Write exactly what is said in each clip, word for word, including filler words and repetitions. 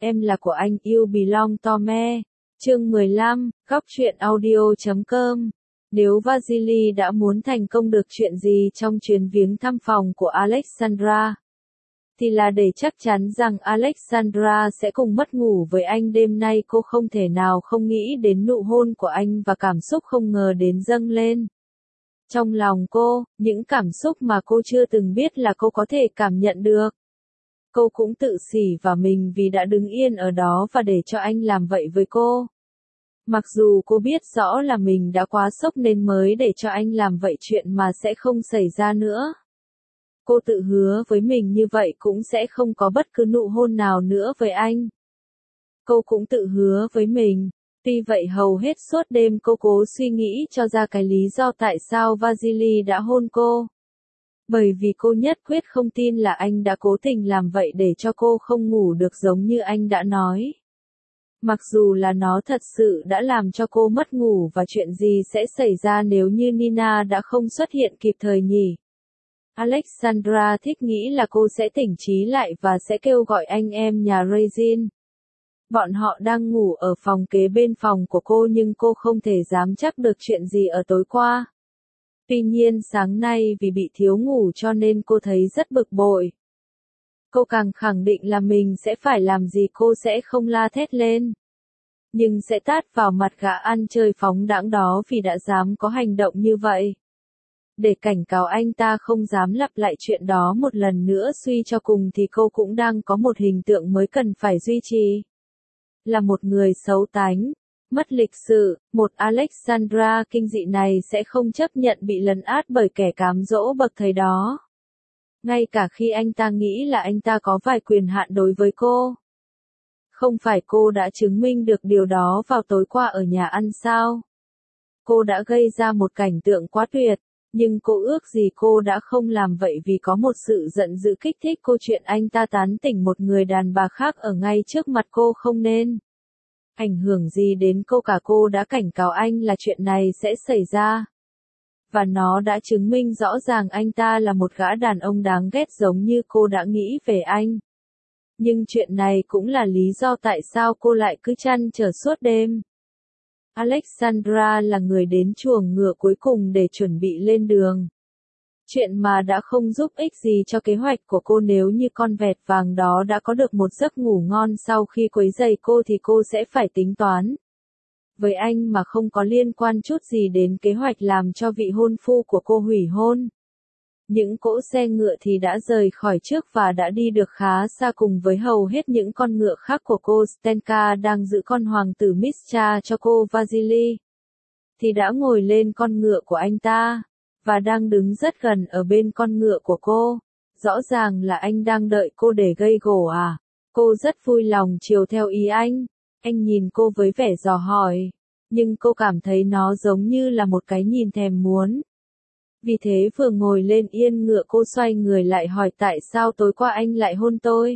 Em là của anh, You Belong to Me. Chương mười lăm, góc truyện audio chấm com. Nếu Vasily đã muốn thành công được chuyện gì trong chuyến viếng thăm phòng của Alexandra, thì là để chắc chắn rằng Alexandra sẽ cùng mất ngủ với anh đêm nay. Cô không thể nào không nghĩ đến nụ hôn của anh và cảm xúc không ngờ đến dâng lên trong lòng cô, những cảm xúc mà cô chưa từng biết là cô có thể cảm nhận được. Cô cũng tự sỉ vào mình vì đã đứng yên ở đó và để cho anh làm vậy với cô. Mặc dù cô biết rõ là mình đã quá sốc nên mới để cho anh làm vậy, chuyện mà sẽ không xảy ra nữa. Cô tự hứa với mình như vậy cũng sẽ không có bất cứ nụ hôn nào nữa với anh. Cô cũng tự hứa với mình. Tuy vậy hầu hết suốt đêm cô cố suy nghĩ cho ra cái lý do tại sao Vasily đã hôn cô. Bởi vì cô nhất quyết không tin là anh đã cố tình làm vậy để cho cô không ngủ được giống như anh đã nói. Mặc dù là nó thật sự đã làm cho cô mất ngủ, và chuyện gì sẽ xảy ra nếu như Nina đã không xuất hiện kịp thời nhỉ? Alexandra thích nghĩ là cô sẽ tỉnh trí lại và sẽ kêu gọi anh em nhà Regine. Bọn họ đang ngủ ở phòng kế bên phòng của cô nhưng cô không thể dám chắc được chuyện gì ở tối qua. Tuy nhiên sáng nay vì bị thiếu ngủ cho nên cô thấy rất bực bội. Cô càng khẳng định là mình sẽ phải làm gì cô sẽ không la thét lên, nhưng sẽ tát vào mặt gã ăn chơi phóng đãng đó vì đã dám có hành động như vậy. Để cảnh cáo anh ta không dám lặp lại chuyện đó một lần nữa. Suy cho cùng thì cô cũng đang có một hình tượng mới cần phải duy trì. Là một người xấu tánh, mất lịch sự, một Alexandra kinh dị này sẽ không chấp nhận bị lấn át bởi kẻ cám dỗ bậc thầy đó. Ngay cả khi anh ta nghĩ là anh ta có vài quyền hạn đối với cô. Không phải cô đã chứng minh được điều đó vào tối qua ở nhà ăn sao? Cô đã gây ra một cảnh tượng quá tuyệt, nhưng cô ước gì cô đã không làm vậy vì có một sự giận dữ kích thích cô. Chuyện anh ta tán tỉnh một người đàn bà khác ở ngay trước mặt cô không nên ảnh hưởng gì đến cô cả. Cô đã cảnh cáo anh là chuyện này sẽ xảy ra. Và nó đã chứng minh rõ ràng anh ta là một gã đàn ông đáng ghét giống như cô đã nghĩ về anh. Nhưng chuyện này cũng là lý do tại sao cô lại cứ trăn trở suốt đêm. Alexandra là người đến chuồng ngựa cuối cùng để chuẩn bị lên đường. Chuyện mà đã không giúp ích gì cho kế hoạch của cô. Nếu như con vẹt vàng đó đã có được một giấc ngủ ngon sau khi quấy rầy cô thì cô sẽ phải tính toán với anh mà không có liên quan chút gì đến kế hoạch làm cho vị hôn phu của cô hủy hôn. Những cỗ xe ngựa thì đã rời khỏi trước và đã đi được khá xa cùng với hầu hết những con ngựa khác của cô. Stenka đang giữ con hoàng tử Mischa cho cô. Vasily thì đã ngồi lên con ngựa của anh ta và đang đứng rất gần ở bên con ngựa của cô. Rõ ràng là anh đang đợi cô để gây gổ à? Cô rất vui lòng chiều theo ý anh. Anh nhìn cô với vẻ dò hỏi, nhưng cô cảm thấy nó giống như là một cái nhìn thèm muốn. Vì thế vừa ngồi lên yên ngựa cô xoay người lại hỏi tại sao tối qua anh lại hôn tôi.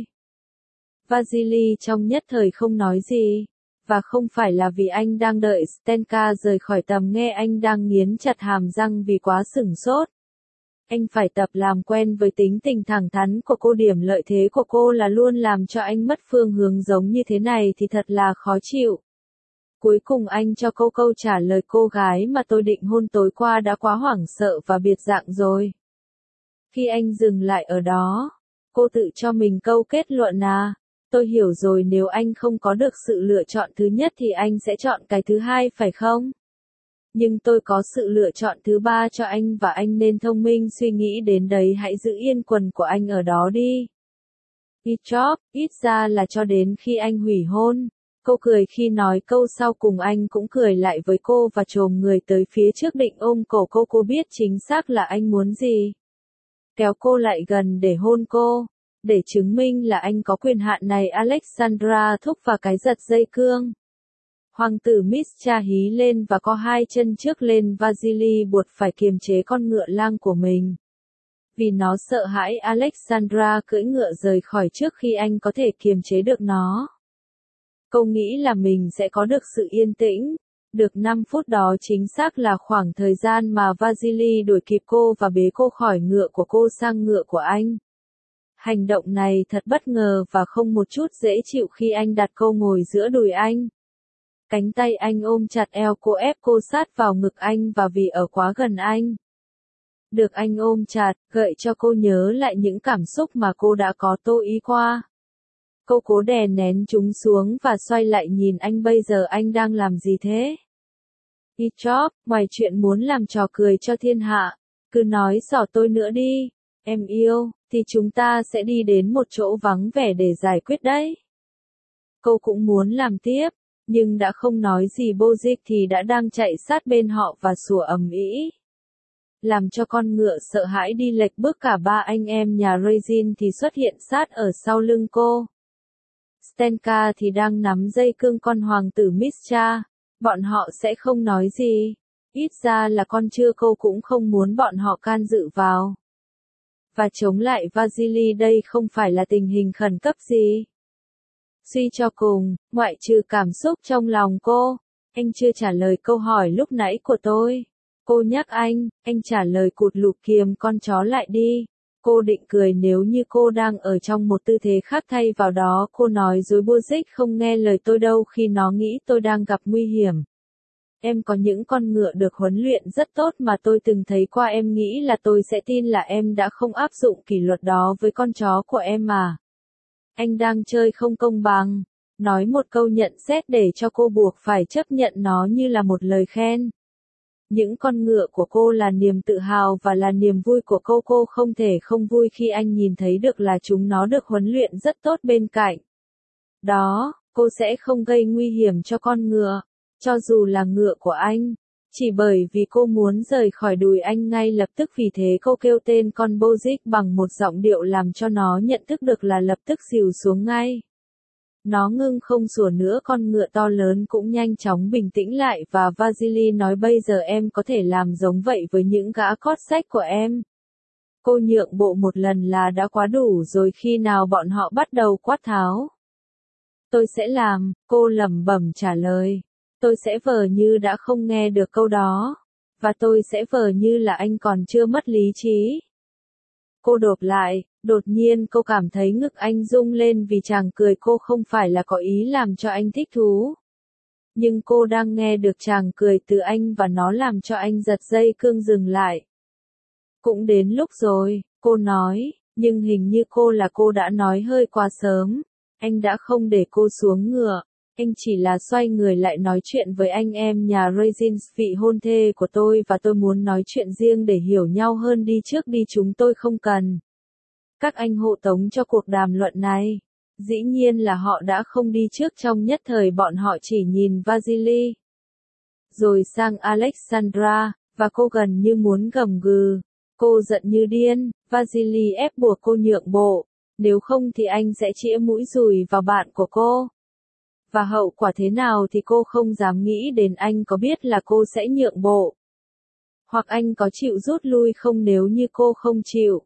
Vasily trong nhất thời không nói gì. Và không phải là vì anh đang đợi Stenka rời khỏi tầm nghe. Anh đang nghiến chặt hàm răng vì quá sửng sốt. Anh phải tập làm quen với tính tình thẳng thắn của cô. Điểm lợi thế của cô là luôn làm cho anh mất phương hướng giống như thế này thì thật là khó chịu. Cuối cùng anh cho câu câu trả lời cô gái mà tôi định hôn tối qua đã quá hoảng sợ và biệt dạng rồi. Khi anh dừng lại ở đó, cô tự cho mình câu kết luận à, tôi hiểu rồi, nếu anh không có được sự lựa chọn thứ nhất thì anh sẽ chọn cái thứ hai phải không? Nhưng tôi có sự lựa chọn thứ ba cho anh và anh nên thông minh suy nghĩ đến đấy. Hãy giữ yên quần của anh ở đó đi. Ít chóp, ít ra là cho đến khi anh hủy hôn. Cô cười khi nói câu sau cùng. Anh cũng cười lại với cô và chồm người tới phía trước định ôm cổ cô. Cô biết chính xác là anh muốn gì. Kéo cô lại gần để hôn cô. Để chứng minh là anh có quyền hạn này, Alexandra thúc vào cái giật dây cương. Hoàng tử Mischa hí lên và co hai chân trước lên. Vasily buộc phải kiềm chế con ngựa lang của mình. Vì nó sợ hãi Alexandra cưỡi ngựa rời khỏi trước khi anh có thể kiềm chế được nó. Cô nghĩ là mình sẽ có được sự yên tĩnh. Được năm phút đó chính xác là khoảng thời gian mà Vasily đuổi kịp cô và bế cô khỏi ngựa của cô sang ngựa của anh. Hành động này thật bất ngờ và không một chút dễ chịu khi anh đặt cô ngồi giữa đùi anh. Cánh tay anh ôm chặt eo cô, ép cô sát vào ngực anh và vì ở quá gần anh. Được anh ôm chặt, gợi cho cô nhớ lại những cảm xúc mà cô đã có tô ý qua. Cô cố đè nén chúng xuống và xoay lại nhìn anh, bây giờ anh đang làm gì thế? Ichop, ngoài chuyện muốn làm trò cười cho thiên hạ, cứ nói xỏ tôi nữa đi, em yêu, thì chúng ta sẽ đi đến một chỗ vắng vẻ để giải quyết đấy. Cô cũng muốn làm tiếp, nhưng đã không nói gì, Bozic thì đã đang chạy sát bên họ và sủa ầm ĩ. Làm cho con ngựa sợ hãi đi lệch bước, cả ba anh em nhà Regine thì xuất hiện sát ở sau lưng cô. Stenka thì đang nắm dây cương con hoàng tử Mischa, bọn họ sẽ không nói gì, ít ra là con chưa, cô cũng không muốn bọn họ can dự vào. Và chống lại Vasily đây không phải là tình hình khẩn cấp gì. Suy cho cùng, ngoại trừ cảm xúc trong lòng cô, anh chưa trả lời câu hỏi lúc nãy của tôi. Cô nhắc anh, anh trả lời cụt lụt, kiềm con chó lại đi. Cô định cười nếu như cô đang ở trong một tư thế khác, thay vào đó cô nói dối, Bozic không nghe lời tôi đâu khi nó nghĩ tôi đang gặp nguy hiểm. Em có những con ngựa được huấn luyện rất tốt mà tôi từng thấy qua, em nghĩ là tôi sẽ tin là em đã không áp dụng kỷ luật đó với con chó của em mà. Anh đang chơi không công bằng. Nói một câu nhận xét để cho cô buộc phải chấp nhận nó như là một lời khen. Những con ngựa của cô là niềm tự hào và là niềm vui của cô, cô không thể không vui khi anh nhìn thấy được là chúng nó được huấn luyện rất tốt bên cạnh. Đó, cô sẽ không gây nguy hiểm cho con ngựa, cho dù là ngựa của anh, chỉ bởi vì cô muốn rời khỏi đùi anh ngay lập tức, vì thế cô kêu tên con Bozic bằng một giọng điệu làm cho nó nhận thức được là lập tức dìu xuống ngay. Nó ngưng không sủa nữa, con ngựa to lớn cũng nhanh chóng bình tĩnh lại và Vasily nói, bây giờ em có thể làm giống vậy với những gã cót sách của em. Cô nhượng bộ một lần là đã quá đủ rồi, khi nào bọn họ bắt đầu quát tháo. Tôi sẽ làm, cô lẩm bẩm trả lời. Tôi sẽ vờ như đã không nghe được câu đó. Và tôi sẽ vờ như là anh còn chưa mất lý trí. Cô đột lại, đột nhiên cô cảm thấy ngực anh rung lên vì chàng cười, cô không phải là có ý làm cho anh thích thú. Nhưng cô đang nghe được chàng cười từ anh và nó làm cho anh giật dây cương dừng lại. Cũng đến lúc rồi, cô nói, nhưng hình như cô là cô đã nói hơi quá sớm. Anh đã không để cô xuống ngựa. Anh chỉ là xoay người lại nói chuyện với anh em nhà Regine, vị hôn thê của tôi, và tôi muốn nói chuyện riêng để hiểu nhau hơn. Đi trước đi, chúng tôi không cần các anh hộ tống cho cuộc đàm luận này. Dĩ nhiên là họ đã không đi trước, trong nhất thời bọn họ chỉ nhìn Vasily. Rồi sang Alexandra, và cô gần như muốn gầm gừ. Cô giận như điên, Vasily ép buộc cô nhượng bộ. Nếu không thì anh sẽ chĩa mũi dùi vào bạn của cô. Và hậu quả thế nào thì cô không dám nghĩ đến. Anh có biết là cô sẽ nhượng bộ? Hoặc anh có chịu rút lui không nếu như cô không chịu?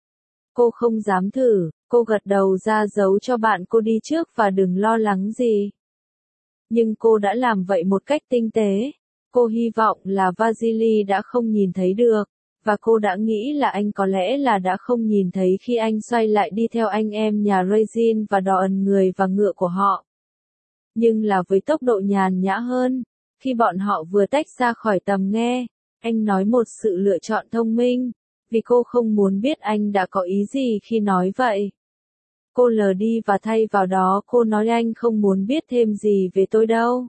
Cô không dám thử, cô gật đầu ra dấu cho bạn cô đi trước và đừng lo lắng gì. Nhưng cô đã làm vậy một cách tinh tế. Cô hy vọng là Vasily đã không nhìn thấy được. Và cô đã nghĩ là anh có lẽ là đã không nhìn thấy khi anh xoay lại đi theo anh em nhà Regine và đò ẩn người và ngựa của họ. Nhưng là với tốc độ nhàn nhã hơn. Khi bọn họ vừa tách ra khỏi tầm nghe, anh nói một sự lựa chọn thông minh, vì cô không muốn biết anh đã có ý gì khi nói vậy. Cô lờ đi và thay vào đó cô nói, anh không muốn biết thêm gì về tôi đâu.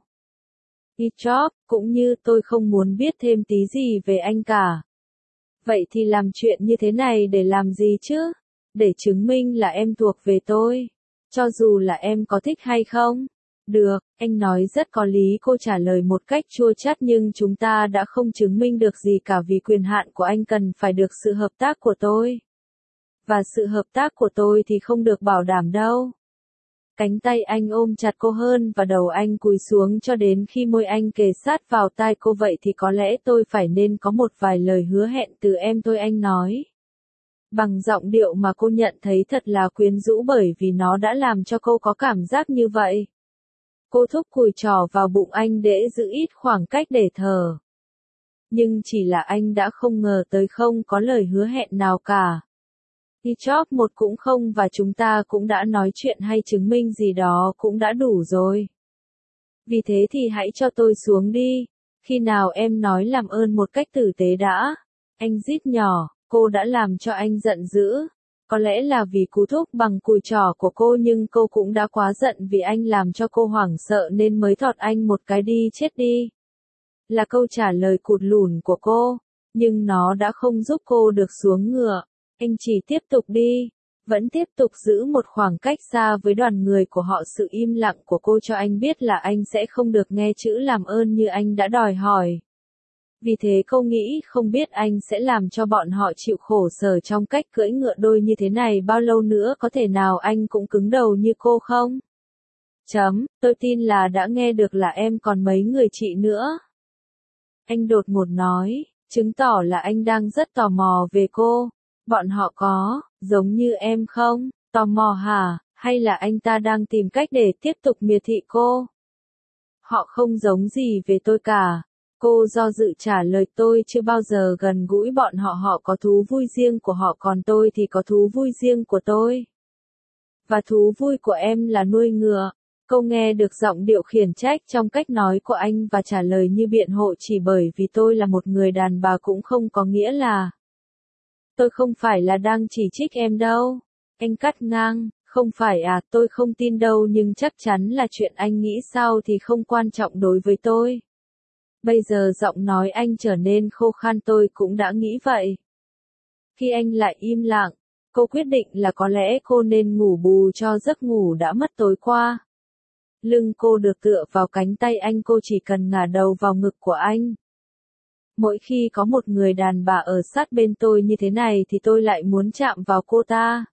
Ichop, cũng như tôi không muốn biết thêm tí gì về anh cả. Vậy thì làm chuyện như thế này để làm gì chứ? Để chứng minh là em thuộc về tôi. Cho dù là em có thích hay không? Được, anh nói rất có lý, cô trả lời một cách chua chát, nhưng chúng ta đã không chứng minh được gì cả, vì quyền hạn của anh cần phải được sự hợp tác của tôi. Và sự hợp tác của tôi thì không được bảo đảm đâu. Cánh tay anh ôm chặt cô hơn và đầu anh cúi xuống cho đến khi môi anh kề sát vào tai cô. Vậy thì có lẽ tôi phải nên có một vài lời hứa hẹn từ em tôi, anh nói. Bằng giọng điệu mà cô nhận thấy thật là quyến rũ, bởi vì nó đã làm cho cô có cảm giác như vậy. Cô thúc cùi trỏ vào bụng anh để giữ ít khoảng cách để thở. Nhưng chỉ là anh đã không ngờ tới không có lời hứa hẹn nào cả. Đi job một cũng không và chúng ta cũng đã nói chuyện hay chứng minh gì đó cũng đã đủ rồi. Vì thế thì hãy cho tôi xuống đi. Khi nào em nói làm ơn một cách tử tế đã. Anh rít nhỏ, cô đã làm cho anh giận dữ. Có lẽ là vì cú thúc bằng cùi trỏ của cô nhưng cô cũng đã quá giận vì anh làm cho cô hoảng sợ nên mới thọt anh một cái đi chết đi. Là câu trả lời cụt lủn của cô, nhưng nó đã không giúp cô được xuống ngựa. Anh chỉ tiếp tục đi, vẫn tiếp tục giữ một khoảng cách xa với đoàn người của họ. Sự im lặng của cô cho anh biết là anh sẽ không được nghe chữ làm ơn như anh đã đòi hỏi. Vì thế cô nghĩ không biết anh sẽ làm cho bọn họ chịu khổ sở trong cách cưỡi ngựa đôi như thế này bao lâu nữa, có thể nào anh cũng cứng đầu như cô không? Chấm, tôi tin là đã nghe được là em còn mấy người chị nữa. Anh đột ngột nói, chứng tỏ là anh đang rất tò mò về cô. Bọn họ có, giống như em không? Tò mò hả? Hay là anh ta đang tìm cách để tiếp tục miệt thị cô? Họ không giống gì về tôi cả. Cô do dự trả lời, tôi chưa bao giờ gần gũi bọn họ, họ có thú vui riêng của họ còn tôi thì có thú vui riêng của tôi. Và thú vui của em là nuôi ngựa. Cô nghe được giọng điệu khiển trách trong cách nói của anh và trả lời như biện hộ, chỉ bởi vì tôi là một người đàn bà cũng không có nghĩa là. Tôi không phải là đang chỉ trích em đâu. Anh cắt ngang, không phải à, tôi không tin đâu, nhưng chắc chắn là chuyện anh nghĩ sao thì không quan trọng đối với tôi. Bây giờ giọng nói anh trở nên khô khan, tôi cũng đã nghĩ vậy. Khi anh lại im lặng, cô quyết định là có lẽ cô nên ngủ bù cho giấc ngủ đã mất tối qua. Lưng cô được tựa vào cánh tay anh, cô chỉ cần ngả đầu vào ngực của anh. Mỗi khi có một người đàn bà ở sát bên tôi như thế này thì tôi lại muốn chạm vào cô ta.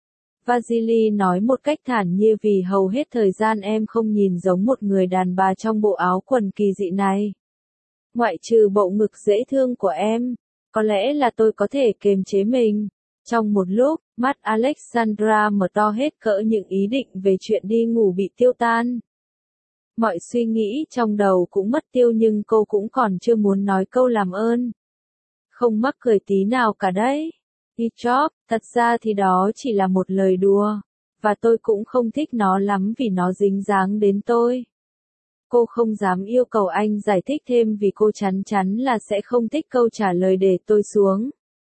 Vasily nói một cách thản nhiên, vì hầu hết thời gian em không nhìn giống một người đàn bà trong bộ áo quần kỳ dị này. Ngoại trừ bộ ngực dễ thương của em, có lẽ là tôi có thể kiềm chế mình. Trong một lúc, mắt Alexandra mở to hết cỡ, những ý định về chuyện đi ngủ bị tiêu tan. Mọi suy nghĩ trong đầu cũng mất tiêu, nhưng cô cũng còn chưa muốn nói câu làm ơn. Không mắc cười tí nào cả đấy. Đi job, thật ra thì đó chỉ là một lời đùa. Và tôi cũng không thích nó lắm vì nó dính dáng đến tôi. Cô không dám yêu cầu anh giải thích thêm vì cô chắn chắn là sẽ không thích câu trả lời để tôi xuống.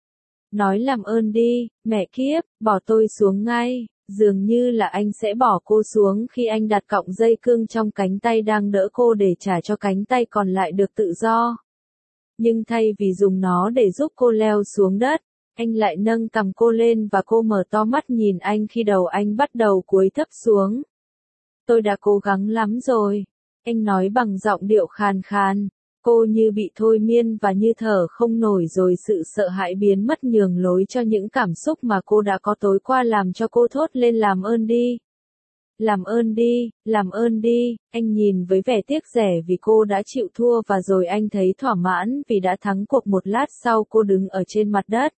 Nói làm ơn đi, mẹ kiếp, bỏ tôi xuống ngay. Dường như là anh sẽ bỏ cô xuống khi anh đặt cọng dây cương trong cánh tay đang đỡ cô để trả cho cánh tay còn lại được tự do. Nhưng thay vì dùng nó để giúp cô leo xuống đất, anh lại nâng cằm cô lên và cô mở to mắt nhìn anh khi đầu anh bắt đầu cúi thấp xuống. Tôi đã cố gắng lắm rồi. Anh nói bằng giọng điệu khàn khàn. Cô như bị thôi miên và như thở không nổi rồi, sự sợ hãi biến mất nhường lối cho những cảm xúc mà cô đã có tối qua, làm cho cô thốt lên làm ơn đi. Làm ơn đi, làm ơn đi. Anh nhìn với vẻ tiếc rẻ vì cô đã chịu thua và rồi anh thấy thỏa mãn vì đã thắng cuộc. Một lát sau cô đứng ở trên mặt đất.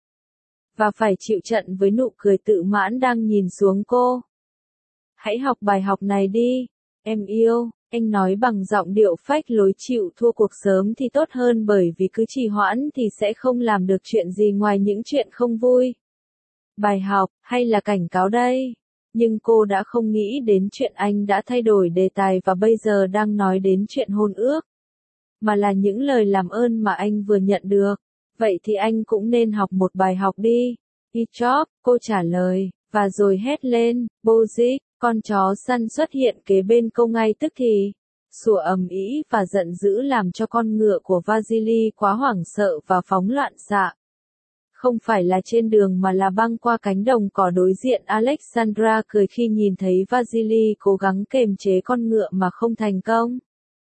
Và phải chịu trận với nụ cười tự mãn đang nhìn xuống cô. Hãy học bài học này đi, em yêu. Anh nói bằng giọng điệu phách lối, chịu thua cuộc sớm thì tốt hơn, bởi vì cứ trì hoãn thì sẽ không làm được chuyện gì ngoài những chuyện không vui. Bài học, hay là cảnh cáo đây? Nhưng cô đã không nghĩ đến chuyện anh đã thay đổi đề tài và bây giờ đang nói đến chuyện hôn ước. Mà là những lời làm ơn mà anh vừa nhận được. Vậy thì anh cũng nên học một bài học đi. Đi job, cô trả lời, và rồi hét lên, Bozic. Con chó săn xuất hiện kế bên cô ngay tức thì, sủa ầm ĩ và giận dữ làm cho con ngựa của Vasily quá hoảng sợ và phóng loạn xạ. Không phải là trên đường mà là băng qua cánh đồng cỏ đối diện. Alexandra cười khi nhìn thấy Vasily cố gắng kềm chế con ngựa mà không thành công.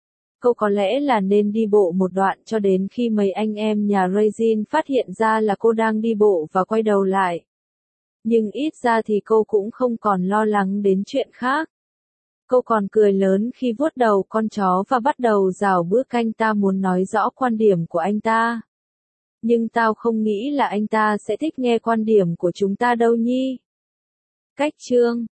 Cô có lẽ là nên đi bộ một đoạn cho đến khi mấy anh em nhà Regine phát hiện ra là cô đang đi bộ và quay đầu lại. Nhưng ít ra thì cô cũng không còn lo lắng đến chuyện khác. Cô còn cười lớn khi vuốt đầu con chó và bắt đầu rảo bước. Anh ta muốn nói rõ quan điểm của anh ta. Nhưng tao không nghĩ là anh ta sẽ thích nghe quan điểm của chúng ta đâu nhi. Cách chương